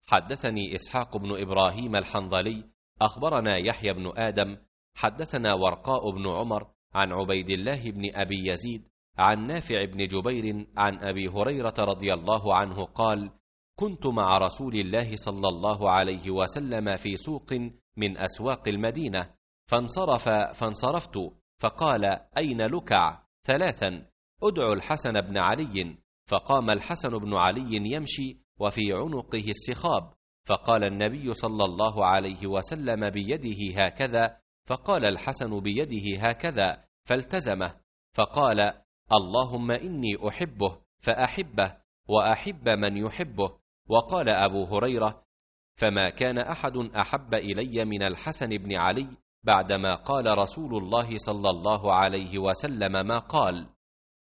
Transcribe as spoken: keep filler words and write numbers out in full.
حدثني إسحاق بن إبراهيم الحنظلي أخبرنا يحيى بن آدم حدثنا ورقاء بن عمر عن عبيد الله بن أبي يزيد عن نافع بن جبير عن أبي هريرة رضي الله عنه قال: كنت مع رسول الله صلى الله عليه وسلم في سوق من أسواق المدينة، فانصرف فانصرفت، فقال: أين لكع؟ ثلاثا: أدعو الحسن بن علي. فقام الحسن بن علي يمشي وفي عنقه السخاب، فقال النبي صلى الله عليه وسلم بيده هكذا، فقال الحسن بيده هكذا، فالتزمه، فقال: اللهم إني أحبه فأحبه وأحب من يحبه. وقال أبو هريرة: فما كان أحد أحب إلي من الحسن بن علي بعدما قال رسول الله صلى الله عليه وسلم ما قال.